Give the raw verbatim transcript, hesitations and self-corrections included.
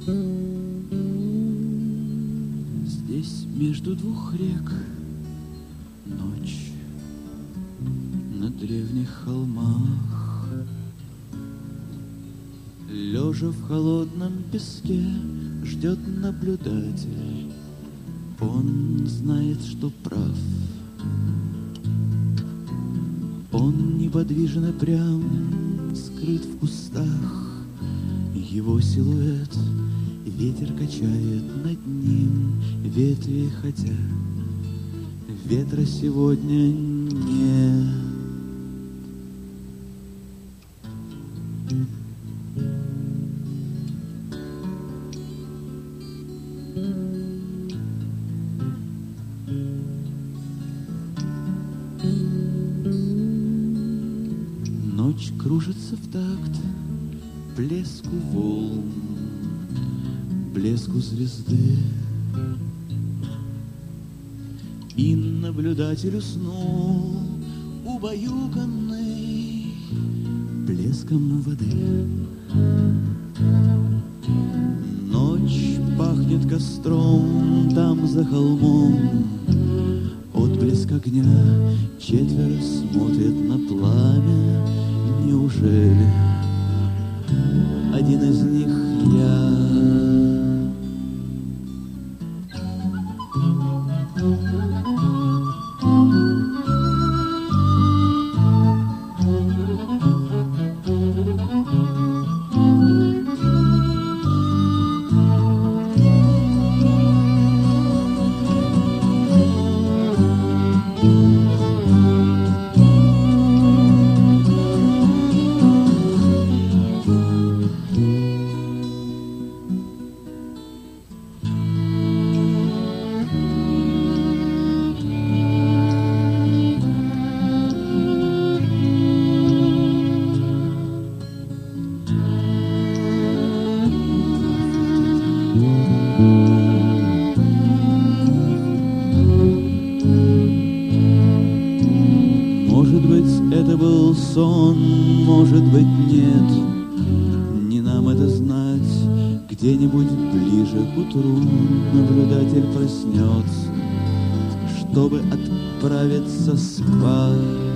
Здесь между двух рек ночь на древних холмах. Лежа в холодном песке ждет наблюдатель. Он знает, что прав. Он неподвижен и прям, скрыт в кустах. Его силуэт ветер качает над ним ветви, хотя ветра сегодня нет. Ночь кружится в такт плеску волн, блеску звезды. И наблюдатель уснул, убаюканный блеском воды. Ночь пахнет костром там за холмом. Отблеск огня, четверо смотрят на пламя. Неужели один из них я? Может быть, это был сон, может быть, нет. Не нам это знать. Где-нибудь ближе к утру наблюдатель проснется, чтобы отправиться спать.